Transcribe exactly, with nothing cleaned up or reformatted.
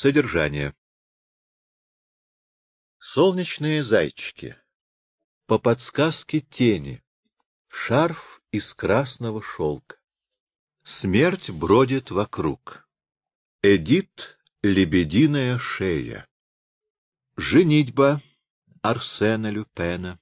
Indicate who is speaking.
Speaker 1: Содержание. Солнечные зайчики. По подсказке тени. Шарф из красного шелка. Смерть бродит вокруг. Эдит — лебединая шея. Женитьба Арсена Люпена.